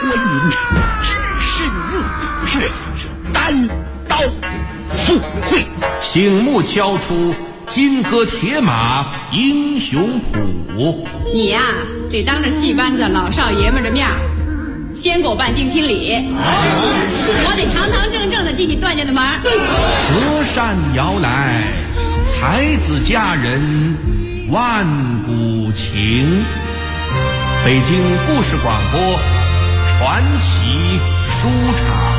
官民只身入却单刀赴会， 醒目敲出金戈铁马英雄谱。 你呀，得当着戏班子老少爷们的面先给我办定亲礼，我得堂堂正正的进你段家的门。 折扇摇来，才子佳人万古情。北京故事广播传奇书场。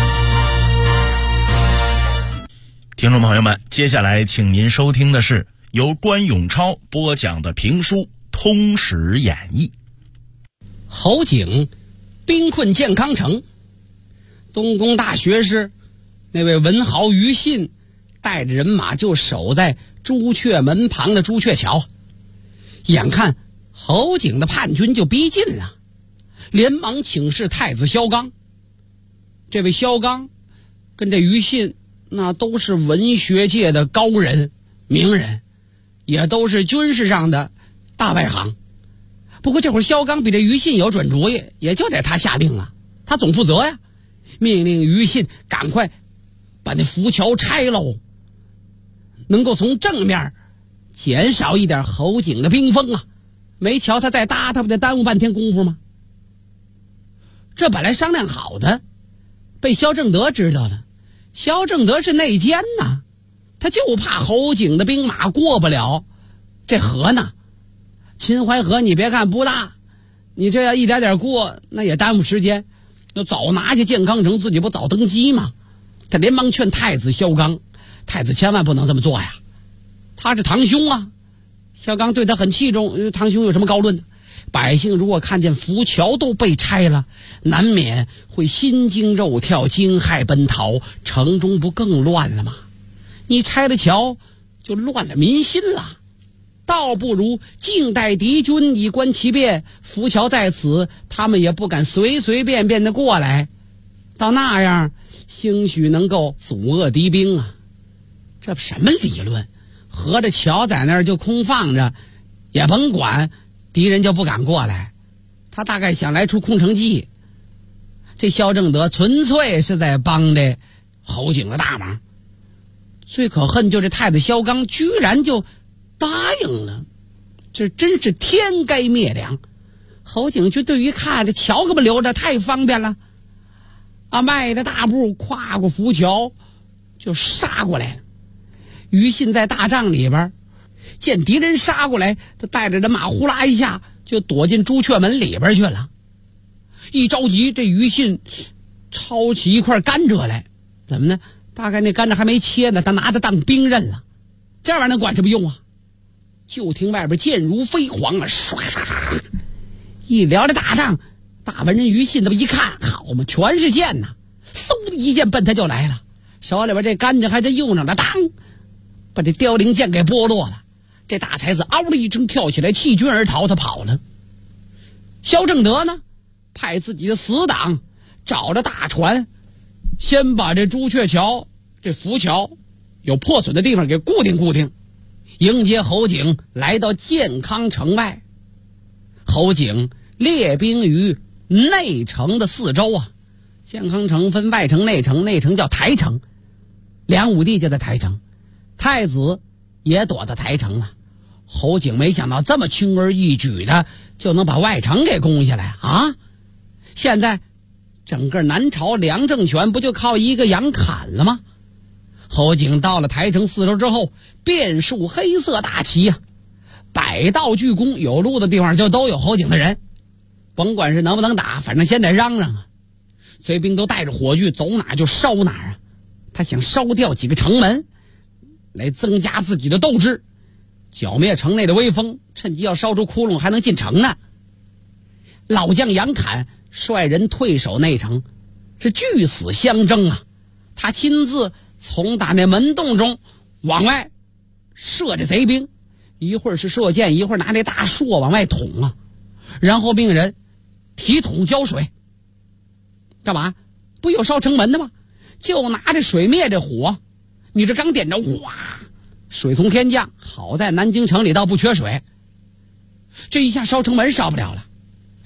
听众朋友们，接下来请您收听的是由关永超播讲的评书《通史演义》。 侯景兵困建康城，东宫大学士那位文豪于信带着人马就守在朱雀门旁的朱雀桥，眼看侯景的叛军就逼近了，连忙请示太子萧纲。这位萧纲跟这于信那都是文学界的高人名人，也都是军事上的大外行。不过这会儿萧纲比这于信有准主意，也就得他下令啊，他总负责呀，命令于信赶快把那浮桥拆喽，能够从正面减少一点侯景的兵锋啊。没瞧他再搭，他不得耽误半天功夫吗？这本来商量好的，被萧正德知道了。萧正德是内奸呐，他就怕侯景的兵马过不了这河呢。秦淮河你别看不大，你这要一点点过，那也耽误时间，就早拿下建康城，自己不早登基吗？他连忙劝太子萧纲，太子千万不能这么做呀，他是堂兄啊。萧纲对他很器重，堂兄有什么高论呢？百姓如果看见浮桥都被拆了，难免会心惊肉跳，惊骇奔逃，城中不更乱了吗？你拆了桥就乱了民心了，倒不如静待敌军以观其变，浮桥在此，他们也不敢随随便便的过来，到那样兴许能够阻遏敌兵啊。这什么理论？合着桥在那儿就空放着，也甭管敌人就不敢过来，他大概想来出空城计。这萧正德纯粹是在帮这侯景的大忙，最可恨就这太子萧纲居然就答应了，这真是天该灭良。侯景军队一看这桥可不留着，太方便了啊，迈着大步跨过浮桥就杀过来了。于信在大帐里边见敌人杀过来，他带着人马呼啦一下就躲进朱雀门里边去了。一着急，这于信抄起一块甘蔗来，怎么呢？大概那甘蔗还没切呢，他拿着当兵刃了。这玩意儿能管什么用啊？就听外边箭如飞蝗啊，唰！一撩这大帐，大文人于信这么一看，好嘛，全是箭呐！嗖的一箭奔他就来了，手里边这甘蔗还真用上了，当！把这凋零剑给剥落了。这大才子嗷的一声跳起来，弃军而逃，他跑了。萧正德呢，派自己的死党找着大船，先把这朱雀桥这浮桥有破损的地方给固定固定，迎接侯景来到建康城外。侯景列兵于内城的四周啊，建康城分外城内城，内城叫台城，梁武帝就在台城，太子也躲到台城了。侯景没想到这么轻而易举的就能把外城给攻下来啊！现在整个南朝梁政权不就靠一个杨侃了吗？侯景到了台城四周之后，遍树黑色大旗啊，百道鞠躬，有路的地方就都有侯景的人，甭管是能不能打，反正先得嚷嚷啊。随兵都带着火炬，走哪就烧哪啊。他想烧掉几个城门来增加自己的斗志，剿灭城内的威风，趁机要烧出窟窿还能进城呢。老将杨侃率人退守内城，是据死相争啊。他亲自从打那门洞中往外射这贼兵，一会儿是射箭，一会儿拿那大槊往外捅啊，然后命人提桶浇水。干嘛？不有烧城门的吗？就拿这水灭这火，你这刚点着，哗，水从天降。好在南京城里倒不缺水，这一下烧城门烧不了了。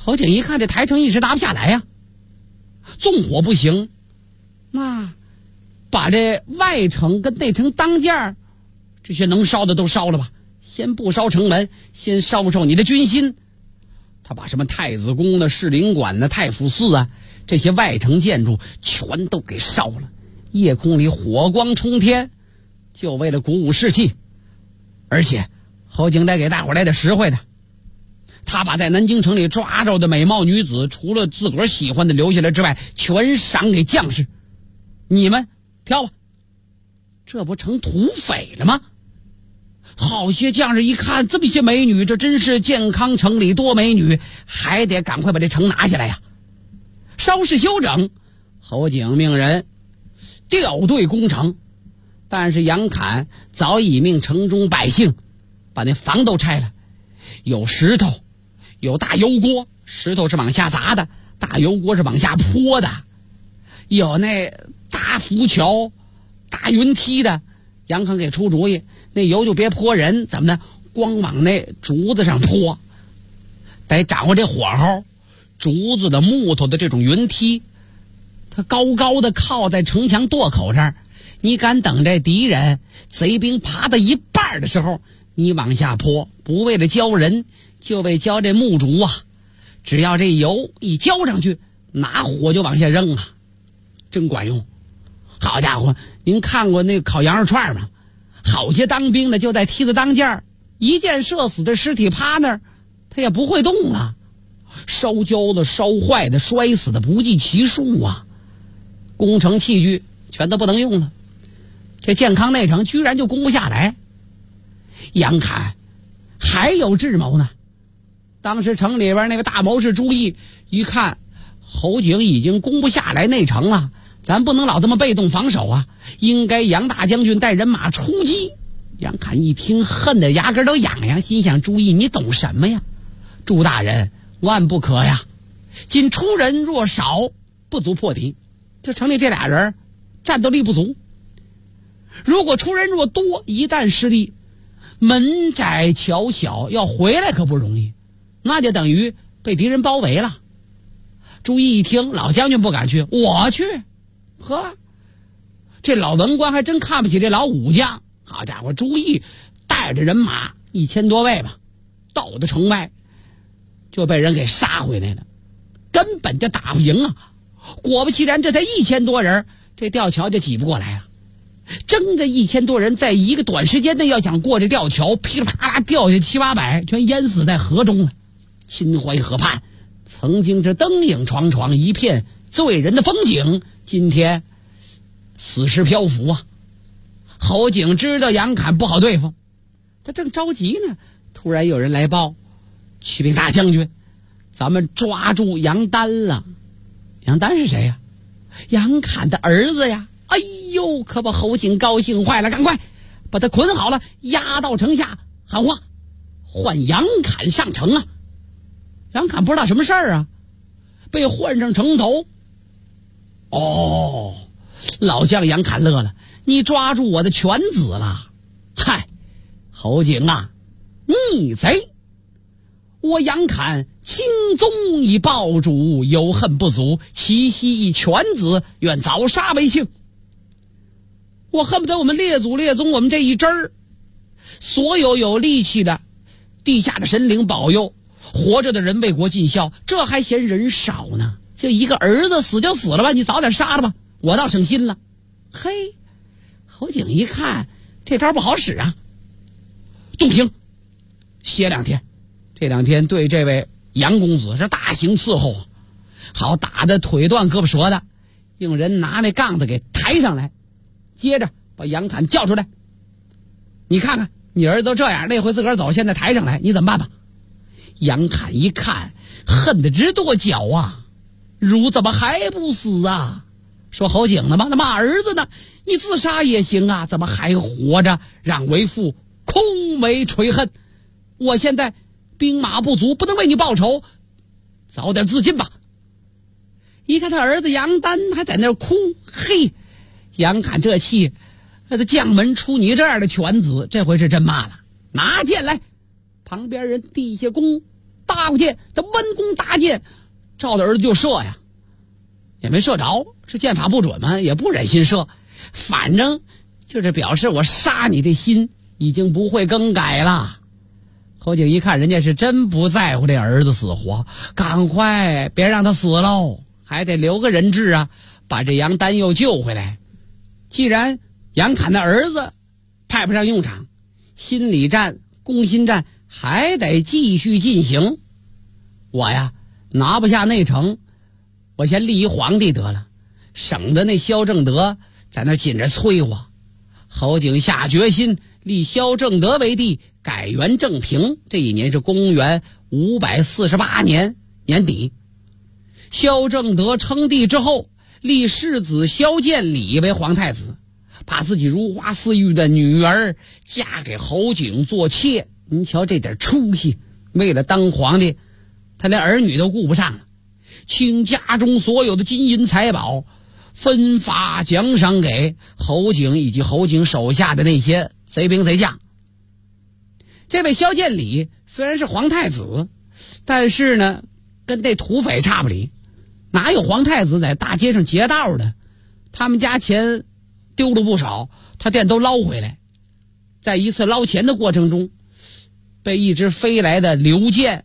侯景一看这台城一时拿不下来呀，纵火不行，那把这外城跟内城当间这些能烧的都烧了吧，先不烧城门，先烧烧你的军心。他把什么太子宫的士林馆的太府寺啊，这些外城建筑全都给烧了，夜空里火光冲天，就为了鼓舞士气。而且侯景得给大伙来点实惠的，他把在南京城里抓着的美貌女子，除了自个儿喜欢的留下来之外，全赏给将士，你们挑吧。这不成土匪了吗？好些将士一看这么些美女，这真是健康城里多美女，还得赶快把这城拿下来呀。稍事休整，侯景命人调队攻城，但是杨侃早已命城中百姓把那房都拆了，有石头，有大油锅，石头是往下砸的，大油锅是往下泼的，有那大浮桥、大云梯的。杨侃给出主意，那油就别泼人，怎么呢？光往那竹子上泼，得掌握这火候。竹子的、木头的这种云梯，它高高的靠在城墙垛口这儿，你敢等这敌人贼兵爬到一半的时候，你往下泼，不为了浇人，就为浇这木竹啊。只要这油一浇上去，拿火就往下扔啊，真管用。好家伙，您看过那个烤羊肉串吗？好些当兵的就在梯子当间儿，一箭射死的尸体趴那儿，他也不会动了。烧焦的、烧坏的、摔死的不计其数啊！工程器具全都不能用了，这健康内城居然就攻不下来。杨侃还有智谋呢。当时城里边那个大谋士朱毅一看侯景已经攻不下来内城了，咱不能老这么被动防守啊，应该杨大将军带人马出击。杨侃一听恨得牙根都痒痒，心想朱毅你懂什么呀？朱大人万不可呀，仅出人若少，不足破敌。这城里这俩人战斗力不足，如果出人若多，一旦失利，门窄桥小，要回来可不容易，那就等于被敌人包围了。朱毅一听老将军不敢去，我去。呵，这老文官还真看不起这老武将。好家伙，朱毅带着人马1000多位吧，到的城外就被人给杀回来了，根本就打不赢啊。果不其然，这才1000多人，这吊桥就挤不过来啊。争着1000多人，在一个短时间内要想过这吊桥，噼里啪啦掉下700-8百，全淹死在河中了。秦淮河畔曾经这灯影幢幢，一片醉人的风景，今天死尸漂浮啊。侯景知道杨侃不好对付，他正着急呢，突然有人来报，启禀大将军，咱们抓住杨丹了。杨丹是谁呀？杨侃的儿子呀。哎呦，可把侯景高兴坏了，赶快把他捆好了，押到城下，喊话换杨侃上城啊。杨侃不知道什么事儿啊，被换上城头。哦，老将杨侃乐了，你抓住我的犬子了。嗨，侯景啊，逆贼！我杨侃心中已报主，有恨不足，其息一犬子，愿早杀为幸。我恨不得我们列祖列宗，我们这一支儿，所有有力气的地下的神灵保佑，活着的人为国尽孝，这还嫌人少呢？就一个儿子死就死了吧，你早点杀了吧，我倒省心了。嘿，侯景一看这招不好使啊，动刑歇2天，这2天对这位杨公子是大刑伺候啊，好打得腿断胳膊折的，用人拿那杠子给抬上来，接着把杨侃叫出来，你看看你儿子都这样，那回自个儿走，现在抬上来，你怎么办吧？杨侃一看恨得直跺脚啊，汝怎么还不死啊？说侯景呢吗？那骂儿子呢？你自杀也行啊，怎么还活着？让为父空为垂恨。我现在兵马不足，不能为你报仇，早点自尽吧。一看他儿子杨丹还在那儿哭，嘿，杨侃这气，他将门出你这样的犬子，这回是真骂了。拿剑来！旁边人递下弓， 搭过去，他弯弓搭箭，照着儿子就射呀，也没射着，是箭法不准吗？也不忍心射，反正就是表示我杀你的心已经不会更改了。侯景一看人家是真不在乎这儿子死活，赶快别让他死喽，还得留个人质啊，把这杨丹又救回来。既然杨侃的儿子派不上用场，心理战、攻心战还得继续进行。我呀拿不下内城，我先立一皇帝得了，省得那萧正德在那紧着催我。侯景下决心立萧正德为帝，改元正平。这一年是公元548年年底。萧正德称帝之后，立世子萧建礼为皇太子，把自己如花似玉的女儿嫁给侯景做妾。您瞧这点出息，为了当皇帝他连儿女都顾不上了，倾家中所有的金银财宝分发奖赏给侯景以及侯景手下的那些贼兵贼将。这位萧建礼虽然是皇太子，但是呢跟这土匪差不离，哪有皇太子在大街上劫道的？他们家钱丢了不少，他店都捞回来。在一次捞钱的过程中，被一只飞来的流箭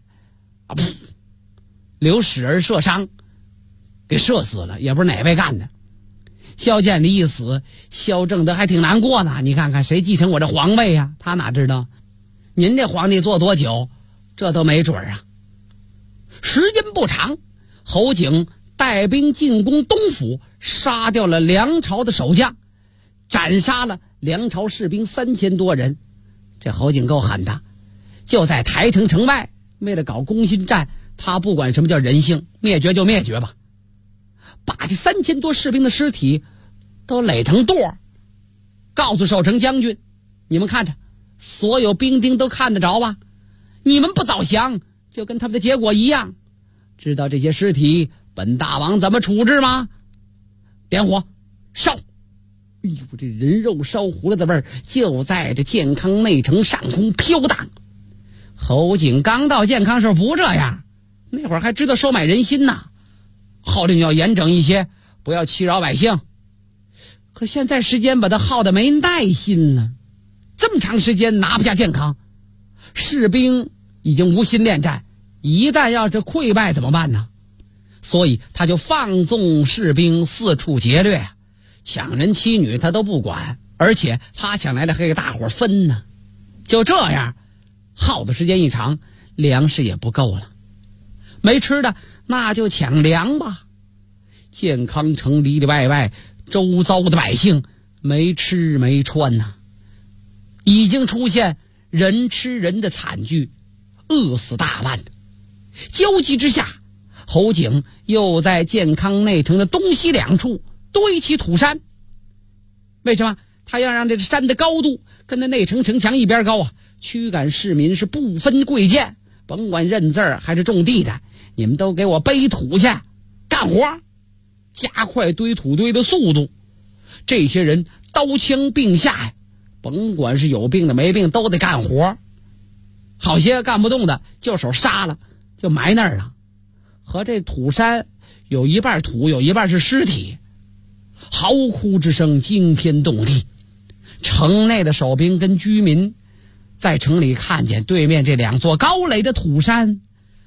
流矢而射伤，给射死了，也不是哪位干的。萧建礼一死，萧正德还挺难过呢。你看看谁继承我这皇位呀？他哪知道您这皇帝做多久，这都没准啊。时间不长，侯景带兵进攻东府，杀掉了梁朝的守将，斩杀了梁朝士兵3000多人。这侯景够狠的，就在台城城外，为了搞攻心战，他不管什么叫人性，灭绝就灭绝吧，把这3000多士兵的尸体都垒成垛，告诉守城将军，你们看着，所有兵丁都看得着吧，你们不早降，就跟他们的结果一样。知道这些尸体本大王怎么处置吗？点火烧。哎呦，这人肉烧糊了的味儿就在这健康内城上空飘荡。侯景刚到健康时候不这样，那会儿还知道收买人心呢，号令要严整一些，不要欺扰百姓。可现在时间把他耗得没耐心了，这么长时间拿不下健康，士兵已经无心恋战，一旦要是溃败怎么办呢？所以他就放纵士兵四处劫掠，抢人妻女他都不管，而且他抢来了还给大伙分呢。就这样耗的时间一长，粮食也不够了，没吃的那就抢粮吧。健康城里里外外周遭的百姓没吃没穿呐，已经出现人吃人的惨剧，饿死大万。焦急之下，侯景又在健康内城的东西两处堆起土山。为什么？他要让这山的高度跟那内城城墙一边高啊，驱赶市民是不分贵贱，甭管认字儿还是种地的，你们都给我背土去干活，加快堆土堆的速度。这些人刀枪并下呀，甭管是有病的没病都得干活，好些干不动的就手杀了，就埋那儿了。和这土山有一半土，有一半是尸体，嚎哭之声惊天动地。城内的守兵跟居民在城里看见对面这两座高垒的土山，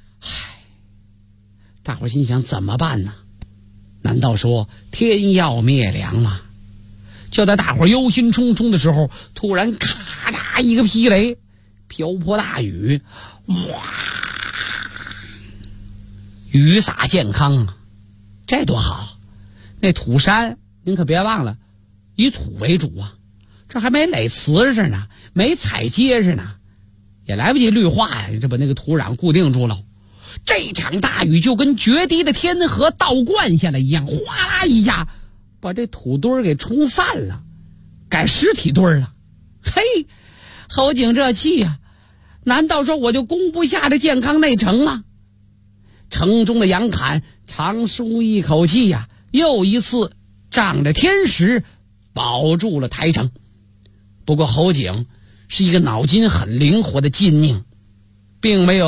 大伙心想怎么办呢？难道说天要灭梁吗？就在大伙忧心忡忡的时候，突然咔嚓一个霹雷，瓢泼大雨，哇，雨洒健康啊，这多好！那土山您可别忘了，以土为主啊，这还没垒瓷实呢，没踩结实呢，也来不及绿化呀，这把那个土壤固定住了。这场大雨就跟决堤的天河倒灌下来一样，哗啦一下把这土堆给冲散了，改尸体堆了。嘿，侯景这气呀，难道说我就攻不下这健康内城吗？城中的杨侃长舒一口气呀，又一次仗着天时保住了台城。不过侯景是一个脑筋很灵活的精宁，并没有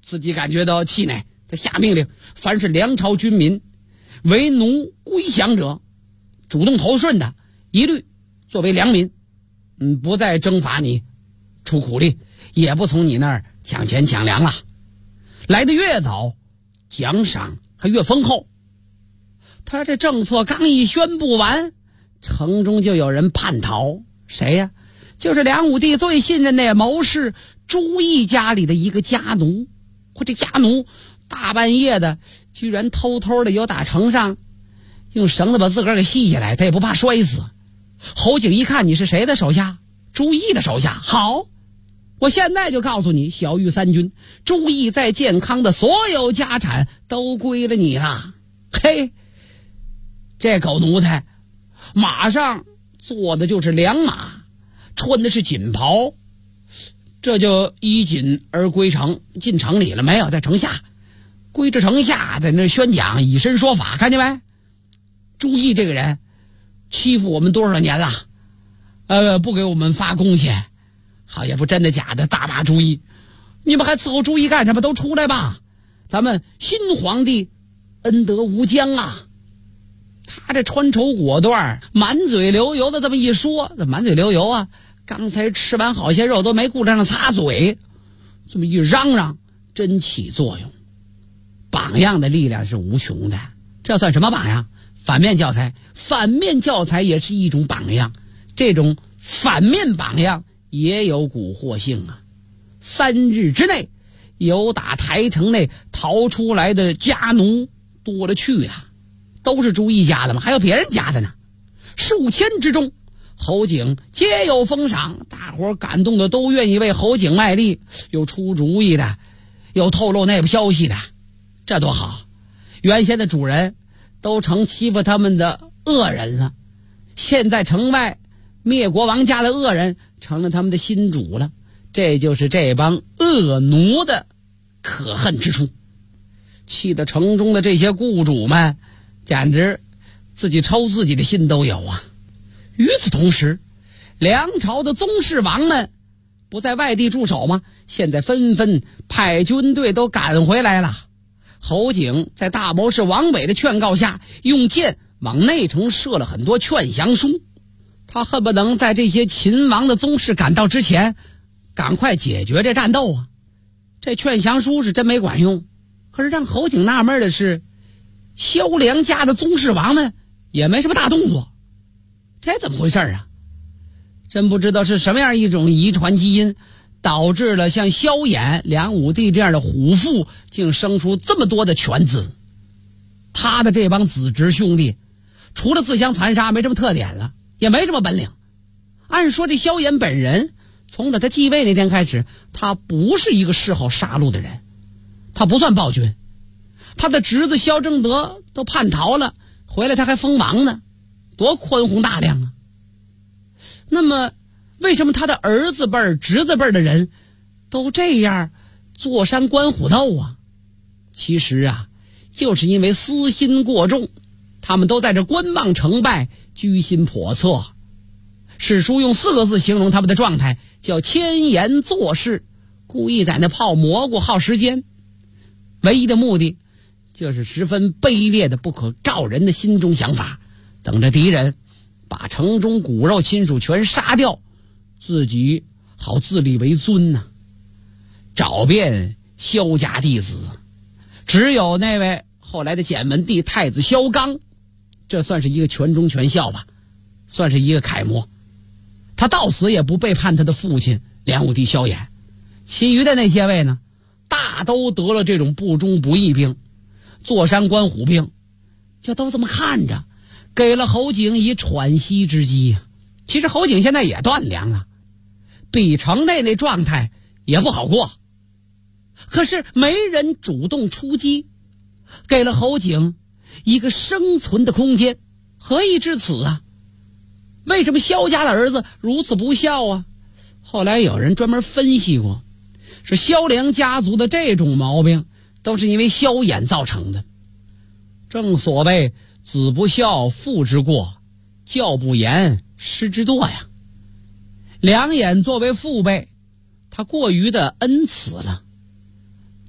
自己感觉到气馁，他下命令，凡是梁朝军民为奴归降者，主动投顺的，一律作为良民，不再征伐你出苦力，也不从你那儿抢钱抢粮了。来得越早，奖赏还越丰厚。他这政策刚一宣布完，城中就有人叛逃。谁呀？就是梁武帝最信任的谋士朱毅家里的一个家奴。这家奴大半夜的居然偷偷的由打城上用绳子把自个儿给系下来，他也不怕摔死。侯景一看，你是谁的手下？朱毅的手下。好，我现在就告诉你，小玉三军，朱毅在健康的所有家产都归了你了。嘿，这狗奴才马上坐的就是良马，穿的是锦袍，这就衣锦而归城。进城里了没有？在城下，归着城下，在那宣讲，以身说法，看见没？朱毅这个人欺负我们多少年了，不给我们发工钱，好也不真的假的，大骂朱毅。你们还伺候朱毅干什么？都出来吧，咱们新皇帝恩德无疆啊。他这穿绸裹缎，满嘴流油的这么一说，满嘴流油啊，刚才吃完好些肉都没顾着上擦嘴，这么一嚷嚷真起作用。榜样的力量是无穷的，这算什么榜样？反面教材。反面教材也是一种榜样，这种反面榜样也有蛊惑性啊。3日之内，有打台城内逃出来的家奴多了去了，都是朱毅家的吗？还有别人家的呢。数天之中，侯景皆有封赏，大伙感动的都愿意为侯景卖力，有出主意的，有透露内部消息的，这多好。原先的主人都成欺负他们的恶人了，现在城外灭国王家的恶人成了他们的新主了，这就是这帮恶奴的可恨之处。气得城中的这些雇主们简直自己抽自己的心都有啊。与此同时，梁朝的宗室王们不在外地驻守吗？现在纷纷派军队都赶回来了。侯景在大谋士王伟的劝告下，用箭往内城射了很多劝降书，他恨不能在这些秦王的宗室赶到之前赶快解决这战斗啊。这劝降书是真没管用，可是让侯景纳闷的是，萧梁家的宗室王们也没什么大动作，这怎么回事啊？真不知道是什么样一种遗传基因导致了像萧衍、梁武帝这样的虎父竟生出这么多的犬子。他的这帮子侄兄弟除了自相残杀没什么特点了，也没什么本领。按说这萧衍本人从他继位那天开始，他不是一个嗜好杀戮的人，他不算暴君。他的侄子萧正德都叛逃了，回来他还封王呢，多宽宏大量啊。那么为什么他的儿子辈儿、侄子辈儿的人都这样坐山观虎斗啊？其实啊，就是因为私心过重，他们都在这观望成败，居心叵测。史书用4个字形容他们的状态，叫迁延做事，故意在那泡蘑菇耗时间，唯一的目的就是十分卑劣的不可告人的心中想法，等着敌人把城中骨肉亲属全杀掉，自己好自立为尊呢。找遍萧家弟子，只有那位后来的简文帝太子萧纲，这算是一个全忠全孝吧，算是一个楷模。他到死也不背叛他的父亲梁武帝萧衍。其余的那些位呢，大都得了这种不忠不义病，坐山观虎病，就都这么看着，给了侯景以喘息之机呀。其实侯景现在也断粮了，比城内那状态也不好过，可是没人主动出击，给了侯景一个生存的空间。何以至此啊？为什么萧家的儿子如此不孝啊？后来有人专门分析过，是萧梁家族的这种毛病都是因为萧衍造成的。正所谓子不孝父之过，教不严师之惰呀。梁衍作为父辈，他过于的恩慈了，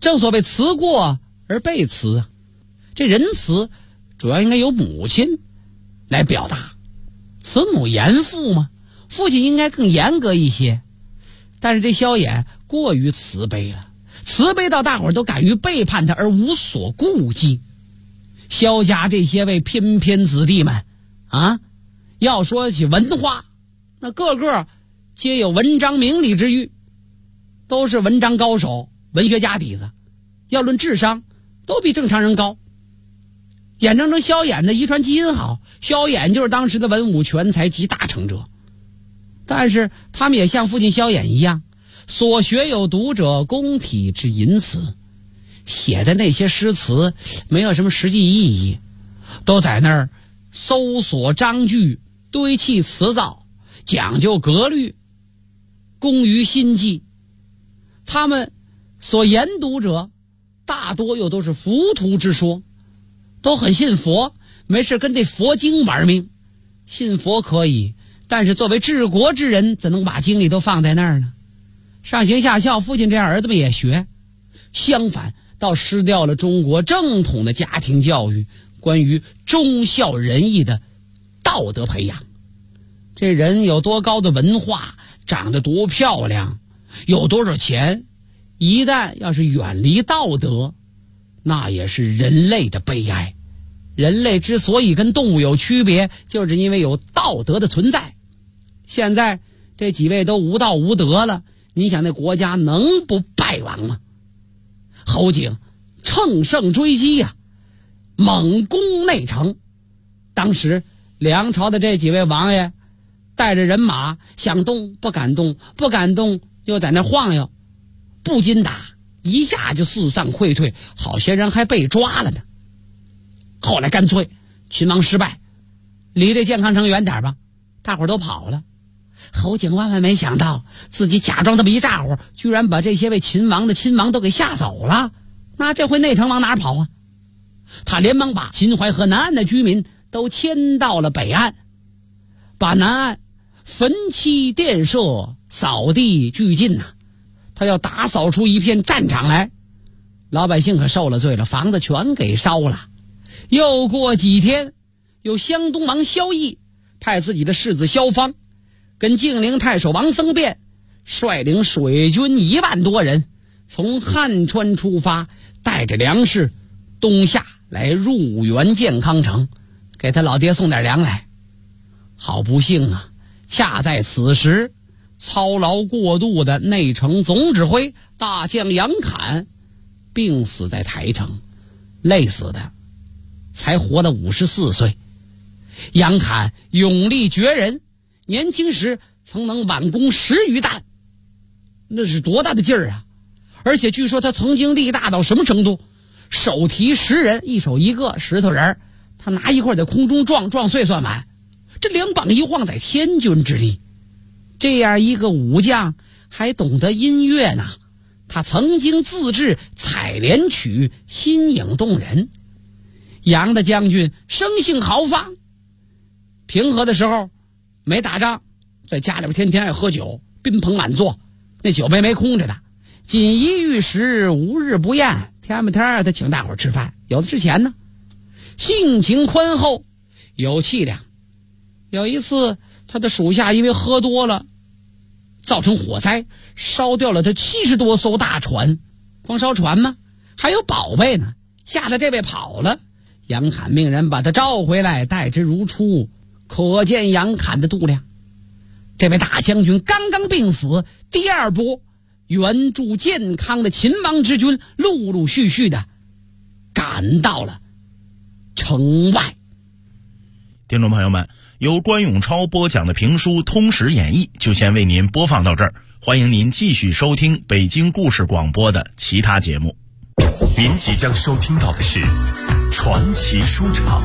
正所谓辞过而被辞啊，这仁慈主要应该由母亲来表达，慈母严父嘛，父亲应该更严格一些。但是这萧衍过于慈悲了，慈悲到大伙儿都敢于背叛他而无所顾忌。萧家这些位翩翩子弟们啊，要说起文化，那个个皆有文章明理之誉，都是文章高手，文学家底子，要论智商都比正常人高。眼睁睁萧衍的遗传基因好，萧衍就是当时的文武全才集大成者。但是他们也像父亲萧衍一样，所学有读者公体之淫词，写的那些诗词没有什么实际意义，都在那儿搜索章句，堆砌词藻，讲究格律，工于心计。他们所研读者大多又都是浮屠之说，都很信佛，没事跟这佛经玩命。信佛可以，但是作为治国之人，怎能把精力都放在那儿呢？上行下效，父亲这样儿子们也学，相反倒失掉了中国正统的家庭教育关于忠孝仁义的道德培养。这人有多高的文化，长得多漂亮，有多少钱，一旦要是远离道德，那也是人类的悲哀。人类之所以跟动物有区别，就是因为有道德的存在。现在这几位都无道无德了，你想那国家能不败亡吗？侯景乘胜追击呀，猛攻内城。当时梁朝的这几位王爷带着人马想动不敢动，不敢动又在那晃悠，不禁打，一下就四散溃退，好些人还被抓了呢。后来干脆秦王失败，离这健康城远点吧，大伙都跑了。侯景万万没想到，自己假装这么一咋呼，居然把这些位秦王的亲王都给吓走了。那这回内城往哪儿跑啊？他连忙把秦淮河南岸的居民都迁到了北岸，把南岸焚漆电射，扫地俱尽呐。他要打扫出一片战场来。老百姓可受了罪了，房子全给烧了。又过几天，有湘东王萧绎派自己的世子萧芳跟晋陵太守王僧辩率领水军1万多人从汉川出发，带着粮食东下来入援健康城，给他老爹送点粮来。好不幸啊，恰在此时，操劳过度的内城总指挥大将杨侃病死在台城，累死的，才活了54岁。杨侃勇力绝人，年轻时曾能挽弓10余弹，那是多大的劲儿啊！而且据说他曾经力大到什么程度，手提10人，一手一个石头人，他拿一块在空中撞碎算完，这2膀一晃，在千钧之力。这样一个武将还懂得音乐呢，他曾经自制采莲曲，新颖动人。杨的将军生性豪放，平和的时候没打仗，在家里边天天爱喝酒，宾朋满座，那酒杯没空着的，锦衣玉食，无日不宴，天不天他请大伙儿吃饭，有的是钱呢。性情宽厚，有气量。有一次他的属下因为喝多了造成火灾，烧掉了他70多艘大船。光烧船吗？还有宝贝呢，吓得这位跑了。杨侃命人把他召回来，待之如初，可见杨侃的度量。这位大将军刚刚病死，第2波援助健康的秦王之军陆陆续续的赶到了城外。 听众朋友们，由关永超播讲的评书《通史演义》就先为您播放到这儿，欢迎您继续收听北京故事广播的其他节目。 您即将收听到的是传奇书场。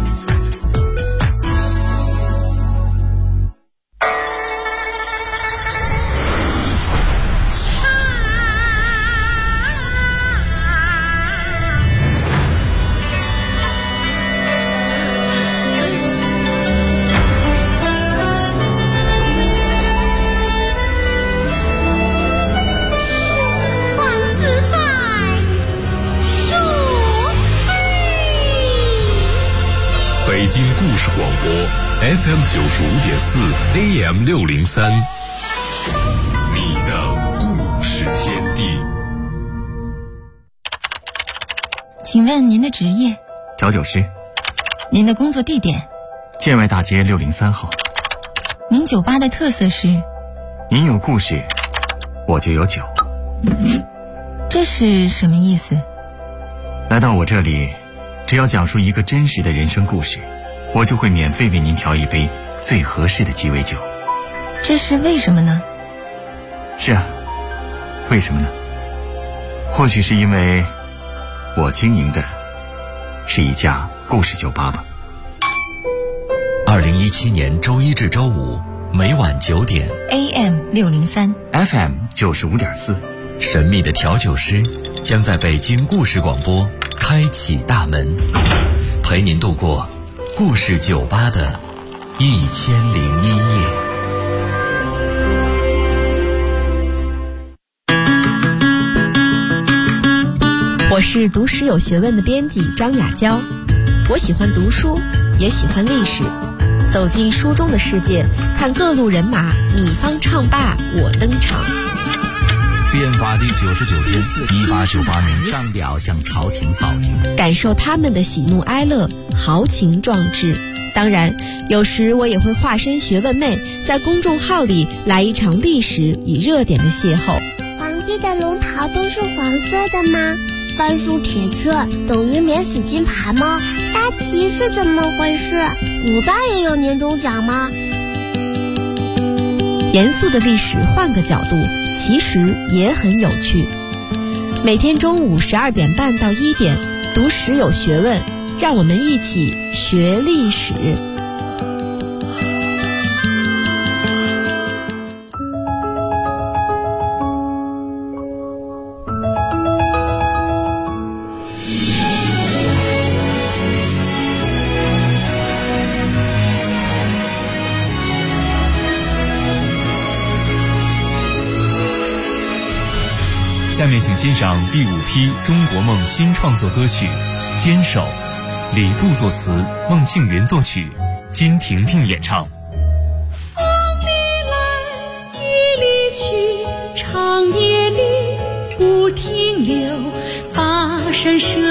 播 FM 95.4 AM 603，你的故事天地。 请问您的职业？ 调酒师。 您的工作地点？ 建外大街603号。 您酒吧的特色是？ 您有故事，我就有酒。 这是什么意思？ 来到我这里，只要讲述一个真实的人生故事，我就会免费为您调一杯最合适的鸡尾酒。 这是为什么呢？ 是啊，为什么呢？或许是因为我经营的是一家故事酒吧吧。 2017年周一至周五每晚9点 AM 603 FM 95.4， 神秘的调酒师将在北京故事广播开启大门，陪您度过故事酒吧的1001夜。 我是读史有学问的编辑张雅娇，我喜欢读书，也喜欢历史，走进书中的世界，看各路人马你方唱罢我登场。 变法第99天，1898年上表向朝廷报警， 感受他们的喜怒哀乐，豪情壮志。当然，有时我也会化身学问妹，在公众号里来一场历史与热点的邂逅。 皇帝的龙袍都是黄色的吗？甘肃铁雀等于免死金牌吗？大旗是怎么回事？古代也有年终奖吗？ 严肃的历史换个角度，其实也很有趣。每天中午12点半到1点，读史有学问，让我们一起学历史。 下面请欣赏第5批中国梦新创作歌曲《坚守》，李杜作词，孟庆云作曲，金婷婷演唱。 风里来雨里去，长夜里不停留，跋山涉